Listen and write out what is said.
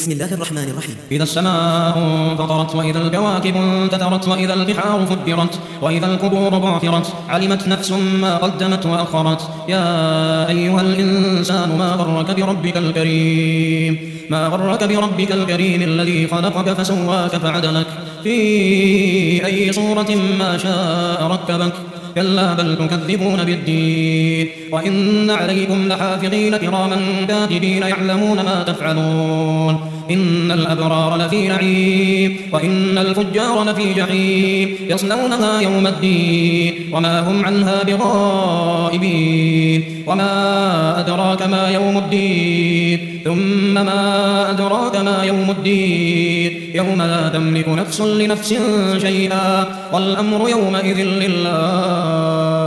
بسم الله الرحمن الرحيم. إذا السماء انفطرت وإذا الكواكب انتثرت وإذا البحار فجرت وإذا القبور بعثرت علمت نفس ما قدمت وأخرت. يا أيها الإنسان ما غرك بربك الكريم الذي خلقك فسواك فعدلك في أي صورة ما شاء ركبك. كلا بل تكذبون بالدين وإن عليكم لحافظين كراما كاتبين يعلمون ما تفعلون. إن الأبرار لفي نعيم وإن الفجار لفي جحيم يصلونها يوم الدين وما هم عنها بغائبين. وما أدراك ما يوم الدين ثم ما أدراك ما يوم الدين يوم لا تملك نفس لنفس شيئا والأمر يومئذ لله.